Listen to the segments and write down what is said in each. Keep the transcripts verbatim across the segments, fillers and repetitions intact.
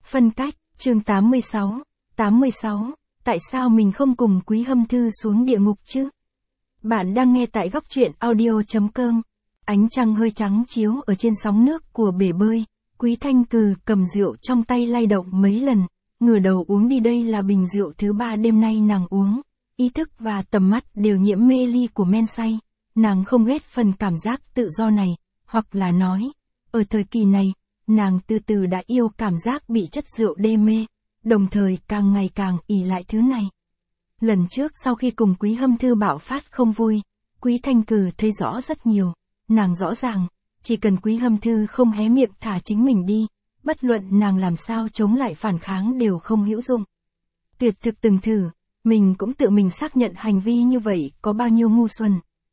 Phân cách, chương tám mươi sáu, tám mươi sáu, tại sao mình không cùng Quý Hâm Thư xuống địa ngục chứ? Bạn đang nghe tại góc truyện audio chấm com. Ánh trăng hơi trắng chiếu ở trên sóng nước của bể bơi, Quý Thanh Cừ cầm rượu trong tay lay động mấy lần, ngửa đầu uống đi. Đây là bình rượu thứ ba đêm nay nàng uống, ý thức và tầm mắt đều nhiễm mê ly của men say. Nàng không ghét phần cảm giác tự do này, hoặc là nói, ở thời kỳ này, nàng từ từ đã yêu cảm giác bị chất rượu đê mê, đồng thời càng ngày càng ỷ lại thứ này. Lần trước sau khi cùng Quý Hâm Thư bạo phát không vui, Quý Thanh Cừ thấy rõ rất nhiều, nàng rõ ràng, chỉ cần Quý Hâm Thư không hé miệng thả chính mình đi, bất luận nàng làm sao chống lại phản kháng đều không hữu dụng. Tuyệt thực từng thử, mình cũng tự mình xác nhận hành vi như vậy có bao nhiêu ngu xuẩn.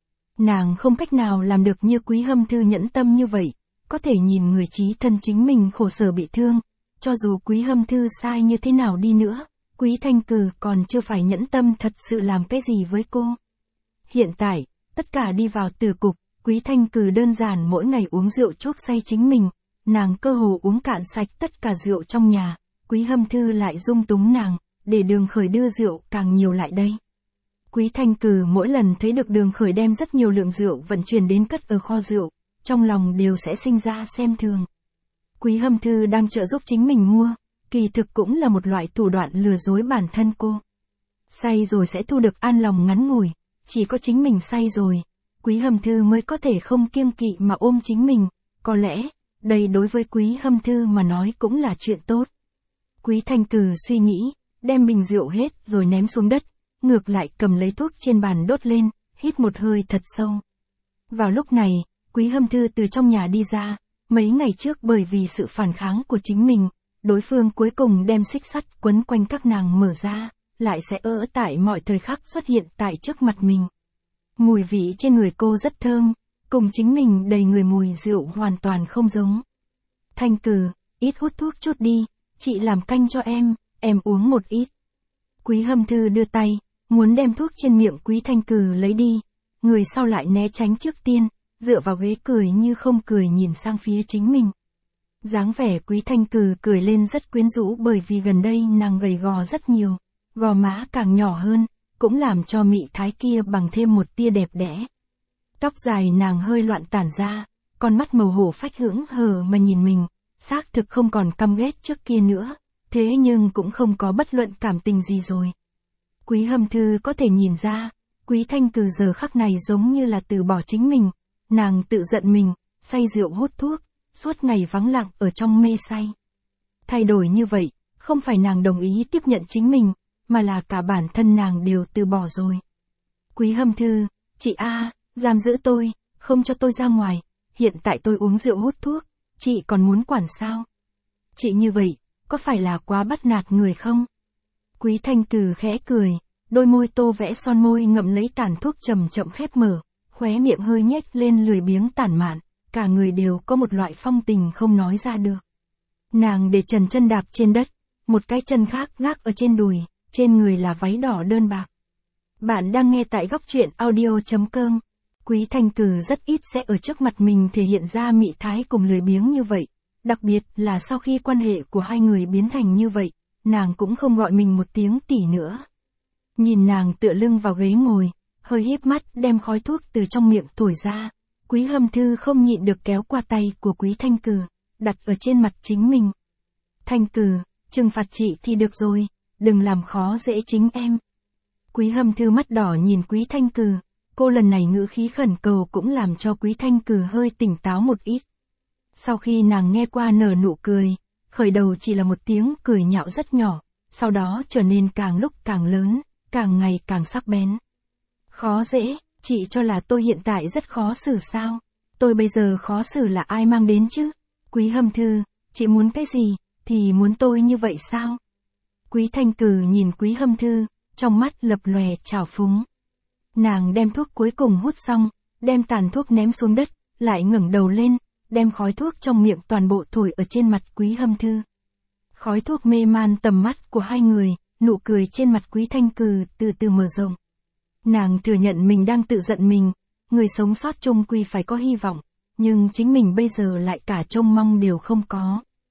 Nàng không cách nào làm được như Quý Hâm Thư nhẫn tâm như vậy, có thể nhìn người chí thân chính mình khổ sở bị thương, cho dù Quý Hâm Thư sai như thế nào đi nữa, Quý Thanh Cừ còn chưa phải nhẫn tâm thật sự làm cái gì với cô. Hiện tại, tất cả đi vào từ cục, Quý Thanh Cừ đơn giản mỗi ngày uống rượu chuốc say chính mình, nàng cơ hồ uống cạn sạch tất cả rượu trong nhà, Quý Hâm Thư lại dung túng nàng, để Đường Khởi đưa rượu càng nhiều lại đây. Quý Thanh Cừ mỗi lần thấy được Đường Khởi đem rất nhiều lượng rượu vận chuyển đến cất ở kho rượu, trong lòng đều sẽ sinh ra xem thường. Quý Hâm Thư đang trợ giúp chính mình mua, kỳ thực cũng là một loại thủ đoạn lừa dối bản thân cô. Say rồi sẽ thu được an lòng ngắn ngủi, chỉ có chính mình say rồi, Quý Hâm Thư mới có thể không kiêng kỵ mà ôm chính mình, có lẽ, đây đối với Quý Hâm Thư mà nói cũng là chuyện tốt. Quý Thanh Cừ suy nghĩ, đem bình rượu hết rồi ném xuống đất, ngược lại cầm lấy thuốc trên bàn đốt lên, hít một hơi thật sâu. Vào lúc này, Quý Hâm Thư từ trong nhà đi ra, mấy ngày trước bởi vì sự phản kháng của chính mình, đối phương cuối cùng đem xích sắt quấn quanh các nàng mở ra, lại sẽ ở tại mọi thời khắc xuất hiện tại trước mặt mình. Mùi vị trên người cô rất thơm, cùng chính mình đầy người mùi rượu hoàn toàn không giống. Thanh Cừ, ít hút thuốc chút đi, chị làm canh cho em, em uống một ít. Quý Hâm Thư đưa tay, muốn đem thuốc trên miệng Quý Thanh Cừ lấy đi, người sau lại né tránh trước tiên, dựa vào ghế cười như không cười nhìn sang phía chính mình. Dáng vẻ Quý Thanh Cừ cười lên rất quyến rũ bởi vì gần đây nàng gầy gò rất nhiều, gò má càng nhỏ hơn, cũng làm cho mị thái kia bằng thêm một tia đẹp đẽ. Tóc dài nàng hơi loạn tản ra, con mắt màu hổ phách hững hờ mà nhìn mình, xác thực không còn căm ghét trước kia nữa, thế nhưng cũng không có bất luận cảm tình gì rồi. Quý Hâm Thư có thể nhìn ra, Quý Thanh Cừ giờ khắc này giống như là từ bỏ chính mình, nàng tự giận mình, say rượu hút thuốc, suốt ngày vắng lặng ở trong mê say. Thay đổi như vậy, không phải nàng đồng ý tiếp nhận chính mình, mà là cả bản thân nàng đều từ bỏ rồi. Quý Hâm Thư, chị A, giam giữ tôi, không cho tôi ra ngoài, hiện tại tôi uống rượu hút thuốc, chị còn muốn quản sao? Chị như vậy, có phải là quá bắt nạt người không? Quý Thanh Cừ khẽ cười, đôi môi tô vẽ son môi ngậm lấy tàn thuốc chậm chậm khép mở, khóe miệng hơi nhếch lên lười biếng tản mạn, cả người đều có một loại phong tình không nói ra được. Nàng để trần chân đạp trên đất, một cái chân khác gác ở trên đùi, trên người là váy đỏ đơn bạc. Bạn đang nghe tại góc truyện audio chấm com. Quý Thanh Cừ rất ít sẽ ở trước mặt mình thể hiện ra mị thái cùng lười biếng như vậy, đặc biệt là sau khi quan hệ của hai người biến thành như vậy, nàng cũng không gọi mình một tiếng tỷ nữa. Nhìn nàng tựa lưng vào ghế ngồi, hơi híp mắt đem khói thuốc từ trong miệng thổi ra, Quý Hâm Thư không nhịn được kéo qua tay của Quý Thanh Cừ, đặt ở trên mặt chính mình. Thanh Cừ, trừng phạt chị thì được rồi, đừng làm khó dễ chính em. Quý Hâm Thư mắt đỏ nhìn Quý Thanh Cừ, cô lần này ngữ khí khẩn cầu cũng làm cho Quý Thanh Cừ hơi tỉnh táo một ít. Sau khi nàng nghe qua nở nụ cười, khởi đầu chỉ là một tiếng cười nhạo rất nhỏ, sau đó trở nên càng lúc càng lớn, càng ngày càng sắc bén. Khó dễ, chị cho là tôi hiện tại rất khó xử sao? Tôi bây giờ khó xử là ai mang đến chứ? Quý Hâm Thư, chị muốn cái gì, thì muốn tôi như vậy sao? Quý Thanh Cừ nhìn Quý Hâm Thư, trong mắt lập lòe trào phúng. Nàng đem thuốc cuối cùng hút xong, đem tàn thuốc ném xuống đất, lại ngẩng đầu lên, đem khói thuốc trong miệng toàn bộ thổi ở trên mặt Quý Hâm Thư. Khói thuốc mê man tầm mắt của hai người, nụ cười trên mặt Quý Thanh Cừ từ từ mở rộng. Nàng thừa nhận mình đang tự giận mình, người sống sót chung quy phải có hy vọng, nhưng chính mình bây giờ lại cả trông mong đều không có.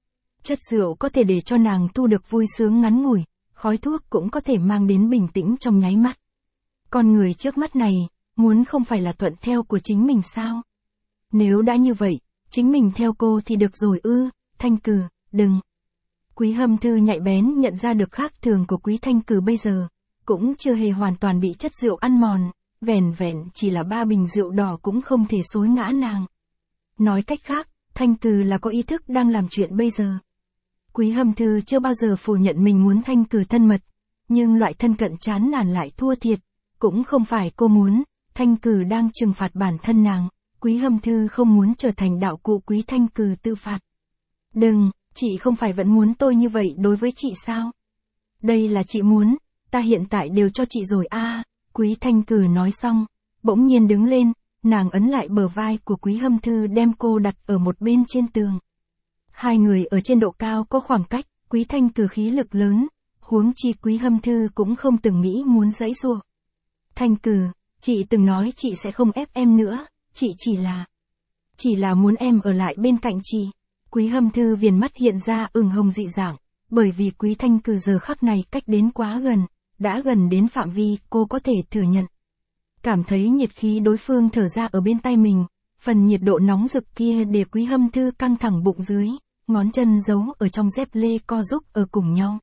Chất rượu có thể để cho nàng thu được vui sướng ngắn ngủi, khói thuốc cũng có thể mang đến bình tĩnh trong nháy mắt. Con người trước mắt này, muốn không phải là thuận theo của chính mình sao? Nếu đã như vậy, chính mình theo cô thì được rồi ư, Thanh Cử, đừng. Quý Hâm Thư nhạy bén nhận ra được khác thường của Quý Thanh Cử bây giờ, cũng chưa hề hoàn toàn bị chất rượu ăn mòn, vẻn vẹn chỉ là ba bình rượu đỏ cũng không thể xối ngã nàng. Nói cách khác, Thanh Cử là có ý thức đang làm chuyện bây giờ. Quý Hâm Thư chưa bao giờ phủ nhận mình muốn Thanh Cử thân mật, nhưng loại thân cận chán nản lại thua thiệt, cũng không phải cô muốn, Thanh Cử đang trừng phạt bản thân nàng, Quý Hâm Thư không muốn trở thành đạo cụ Quý Thanh Cử tự phạt. Đừng, chị không phải vẫn muốn tôi như vậy đối với chị sao? Đây là chị muốn, ta hiện tại đều cho chị rồi a. À, Quý Thanh Cử nói xong, bỗng nhiên đứng lên, nàng ấn lại bờ vai của Quý Hâm Thư đem cô đặt ở một bên trên tường. Hai người ở trên độ cao có khoảng cách, Quý Thanh Cử khí lực lớn, huống chi Quý Hâm Thư cũng không từng nghĩ muốn giãy giụa. Thanh Cử, chị từng nói chị sẽ không ép em nữa, chị chỉ là... Chỉ là muốn em ở lại bên cạnh chị. Quý Hâm Thư viền mắt hiện ra ửng hồng dị dạng, bởi vì Quý Thanh Cử giờ khắc này cách đến quá gần, đã gần đến phạm vi cô có thể thừa nhận. Cảm thấy nhiệt khí đối phương thở ra ở bên tay mình, phần nhiệt độ nóng rực kia để Quý Hâm Thư căng thẳng bụng dưới, ngón chân giấu ở trong dép lê co giúp ở cùng nhau.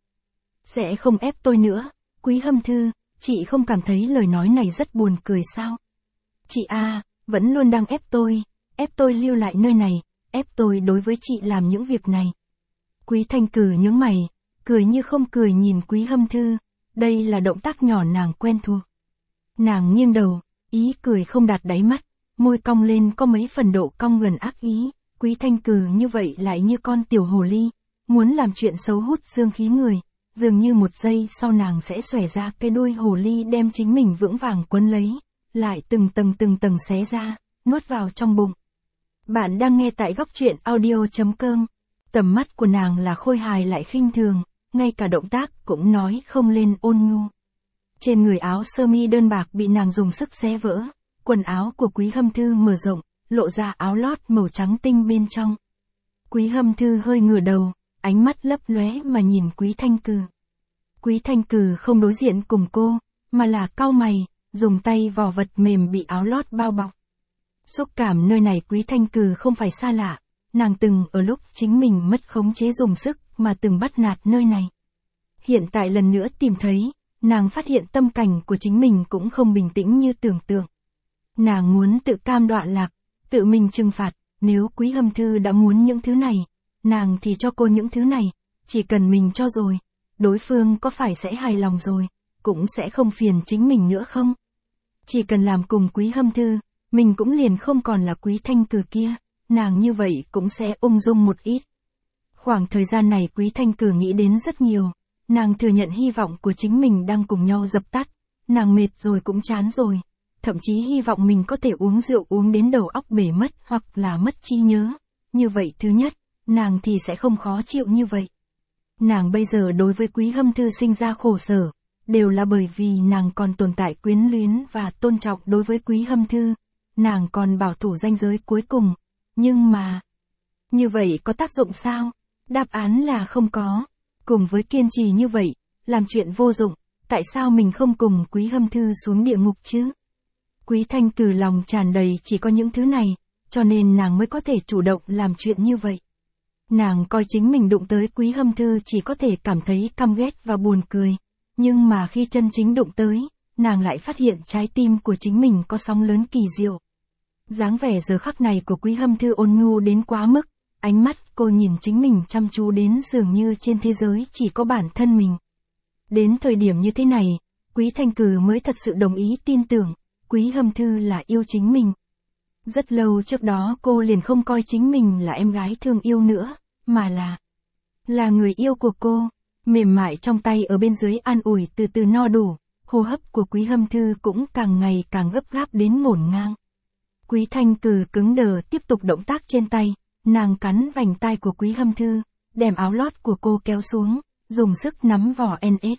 Sẽ không ép tôi nữa, Quý Hâm Thư, chị không cảm thấy lời nói này rất buồn cười sao? Chị a, à, vẫn luôn đang ép tôi, ép tôi lưu lại nơi này, ép tôi đối với chị làm những việc này. Quý Thanh Cử nhướng mày, cười như không cười nhìn Quý Hâm Thư, đây là động tác nhỏ nàng quen thuộc. Nàng nghiêng đầu, ý cười không đạt đáy mắt, môi cong lên có mấy phần độ cong gần ác ý, Quý Thanh Cử như vậy lại như con tiểu hồ ly, muốn làm chuyện xấu hút dương khí người, dường như một giây sau nàng sẽ xòe ra cái đuôi hồ ly đem chính mình vững vàng quấn lấy, lại từng tầng từng tầng xé ra, nuốt vào trong bụng. Bạn đang nghe tại góc truyện audio chấm com. Tầm mắt của nàng là khôi hài lại khinh thường, ngay cả động tác cũng nói không lên ôn nhu. Trên người áo sơ mi đơn bạc bị nàng dùng sức xé vỡ, quần áo của Quý Hâm Thư mở rộng, lộ ra áo lót màu trắng tinh bên trong. Quý Hâm Thư hơi ngửa đầu, ánh mắt lấp lóe mà nhìn Quý Thanh Cử. Quý Thanh Cử không đối diện cùng cô, mà là cau mày, dùng tay vò vật mềm bị áo lót bao bọc. Xúc cảm nơi này Quý Thanh Cử không phải xa lạ, nàng từng ở lúc chính mình mất khống chế dùng sức mà từng bắt nạt nơi này. Hiện tại lần nữa tìm thấy, nàng phát hiện tâm cảnh của chính mình cũng không bình tĩnh như tưởng tượng. Nàng muốn tự cam đoạn lạc, tự mình trừng phạt, nếu Quý Hâm Thư đã muốn những thứ này, nàng thì cho cô những thứ này, chỉ cần mình cho rồi, đối phương có phải sẽ hài lòng rồi, cũng sẽ không phiền chính mình nữa không? Chỉ cần làm cùng Quý Hâm Thư, mình cũng liền không còn là Quý Thanh Cử kia, nàng như vậy cũng sẽ ung dung một ít. Khoảng thời gian này Quý Thanh Cử nghĩ đến rất nhiều, nàng thừa nhận hy vọng của chính mình đang cùng nhau dập tắt, nàng mệt rồi cũng chán rồi, thậm chí hy vọng mình có thể uống rượu uống đến đầu óc bể mất hoặc là mất trí nhớ, như vậy thứ nhất, nàng thì sẽ không khó chịu như vậy. Nàng bây giờ đối với Quý Hâm Thư sinh ra khổ sở, đều là bởi vì nàng còn tồn tại quyến luyến và tôn trọng đối với Quý Hâm Thư, nàng còn bảo thủ ranh giới cuối cùng, nhưng mà... Như vậy có tác dụng sao? Đáp án là không có. Cùng với kiên trì như vậy, làm chuyện vô dụng, tại sao mình không cùng Quý Hâm Thư xuống địa ngục chứ? Quý Thanh Cử lòng tràn đầy chỉ có những thứ này, cho nên nàng mới có thể chủ động làm chuyện như vậy. Nàng coi chính mình đụng tới Quý Hâm Thư chỉ có thể cảm thấy căm ghét và buồn cười, nhưng mà khi chân chính đụng tới, nàng lại phát hiện trái tim của chính mình có sóng lớn kỳ diệu. Dáng vẻ giờ khắc này của Quý Hâm Thư ôn nhu đến quá mức, ánh mắt cô nhìn chính mình chăm chú đến dường như trên thế giới chỉ có bản thân mình. Đến thời điểm như thế này, Quý Thanh Cử mới thật sự đồng ý tin tưởng, Quý Hâm Thư là yêu chính mình. Rất lâu trước đó cô liền không coi chính mình là em gái thương yêu nữa, mà là là người yêu của cô, mềm mại trong tay ở bên dưới an ủi từ từ no đủ, hô hấp của Quý Hâm Thư cũng càng ngày càng gấp gáp đến ngổn ngang. Quý Thanh Cử cứng đờ tiếp tục động tác trên tay, nàng cắn vành tai của Quý Hâm Thư, đem áo lót của cô kéo xuống, dùng sức nắm vỏ en ét.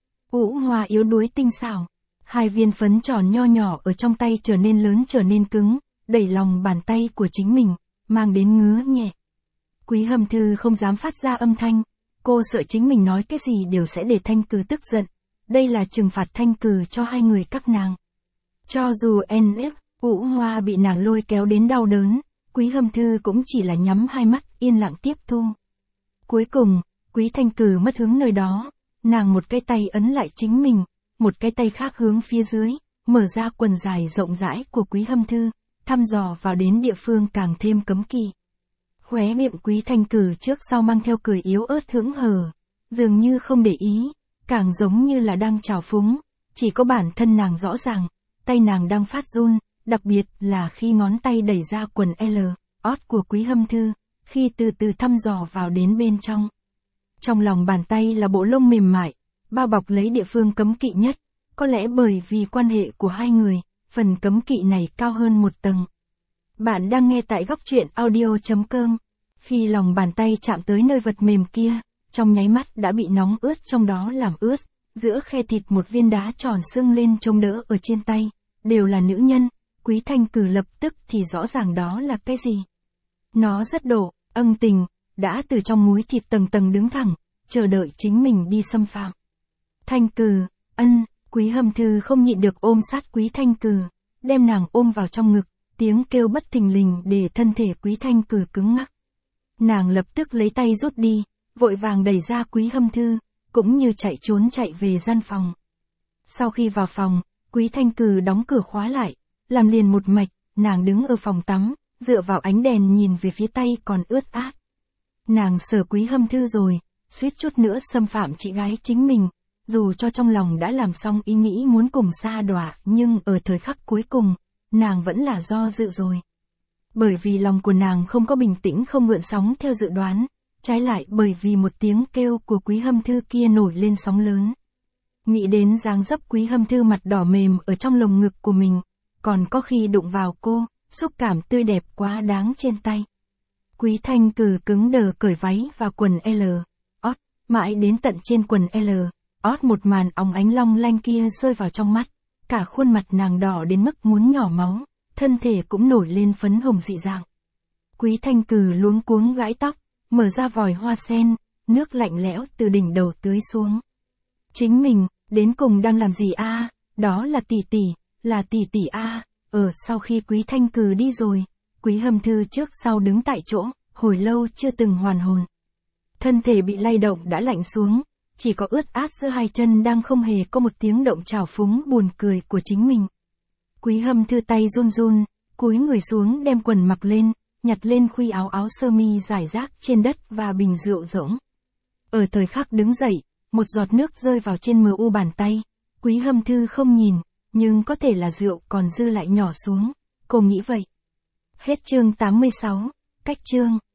Ủ hoa yếu đuối tinh xảo, hai viên phấn tròn nho nhỏ ở trong tay trở nên lớn trở nên cứng, đẩy lòng bàn tay của chính mình, mang đến ngứa nhẹ. Quý Hâm Thư không dám phát ra âm thanh, cô sợ chính mình nói cái gì đều sẽ để Thanh Cừ tức giận. Đây là trừng phạt Thanh Cừ cho hai người các nàng. Cho dù en ép, Ủ Hoa bị nàng lôi kéo đến đau đớn, Quý Hâm Thư cũng chỉ là nhắm hai mắt yên lặng tiếp thu. Cuối cùng, Quý Thanh Cừ mất hứng nơi đó, nàng một cái tay ấn lại chính mình, một cái tay khác hướng phía dưới, mở ra quần dài rộng rãi của Quý Hâm Thư, thăm dò vào đến địa phương càng thêm cấm kỵ. Khóe miệng Quý Thanh Cừ trước sau mang theo cười yếu ớt hững hờ, dường như không để ý, càng giống như là đang trào phúng, chỉ có bản thân nàng rõ ràng, tay nàng đang phát run, đặc biệt là khi ngón tay đẩy ra quần L, ót của Quý Hâm Thư, khi từ từ thăm dò vào đến bên trong. Trong lòng bàn tay là bộ lông mềm mại, bao bọc lấy địa phương cấm kỵ nhất, có lẽ bởi vì quan hệ của hai người, phần cấm kỵ này cao hơn một tầng. Bạn đang nghe tại góc truyện audio chấm com. Khi lòng bàn tay chạm tới nơi vật mềm kia, trong nháy mắt đã bị nóng ướt trong đó làm ướt, giữa khe thịt một viên đá tròn sưng lên trông đỡ ở trên tay, đều là nữ nhân, Quý Thanh Cừ lập tức thì rõ ràng đó là cái gì. Nó rất độ, ân tình, đã từ trong múi thịt tầng tầng đứng thẳng, chờ đợi chính mình đi xâm phạm. Thanh Cừ, ân, Quý Hâm Thư không nhịn được ôm sát Quý Thanh Cừ, đem nàng ôm vào trong ngực, tiếng kêu bất thình lình để thân thể Quý Thanh Cừ cứng ngắc. Nàng lập tức lấy tay rút đi, vội vàng đẩy ra Quý Hâm Thư, cũng như chạy trốn chạy về gian phòng. Sau khi vào phòng, Quý Thanh Cừ đóng cửa khóa lại, làm liền một mạch, nàng đứng ở phòng tắm, dựa vào ánh đèn nhìn về phía tay còn ướt át. Nàng sờ Quý Hâm Thư rồi, suýt chút nữa xâm phạm chị gái chính mình, dù cho trong lòng đã làm xong ý nghĩ muốn cùng sa đọa, nhưng ở thời khắc cuối cùng, nàng vẫn là do dự rồi. Bởi vì lòng của nàng không có bình tĩnh không gợn sóng theo dự đoán, trái lại bởi vì một tiếng kêu của Quý Hâm Thư kia nổi lên sóng lớn. Nghĩ đến dáng dấp Quý Hâm Thư mặt đỏ mềm ở trong lồng ngực của mình, còn có khi đụng vào cô, xúc cảm tươi đẹp quá đáng trên tay. Quý Thanh Cừ cứng đờ cởi váy và quần L, ót, mãi đến tận trên quần L, ót một màn óng ánh long lanh kia rơi vào trong mắt, cả khuôn mặt nàng đỏ đến mức muốn nhỏ máu, thân thể cũng nổi lên phấn hồng dị dạng. Quý Thanh Cừ luống cuống gãi tóc, mở ra vòi hoa sen, nước lạnh lẽo từ đỉnh đầu tưới xuống. Chính mình, đến cùng đang làm gì a? Đó là tỷ tỷ, là tỷ tỷ a. Ở sau khi Quý Thanh Cừ đi rồi, Quý Hâm Thư trước sau đứng tại chỗ, hồi lâu chưa từng hoàn hồn. Thân thể bị lay động đã lạnh xuống, chỉ có ướt át giữa hai chân đang không hề có một tiếng động trào phúng buồn cười của chính mình. Quý Hâm Thư tay run run, cúi người xuống đem quần mặc lên, nhặt lên khuy áo áo sơ mi rải rác trên đất và bình rượu rỗng. Ở thời khắc đứng dậy, một giọt nước rơi vào trên mờ u bàn tay, Quý Hâm Thư không nhìn, nhưng có thể là rượu còn dư lại nhỏ xuống, cô nghĩ vậy. Hết chương tám mươi sáu, cách chương.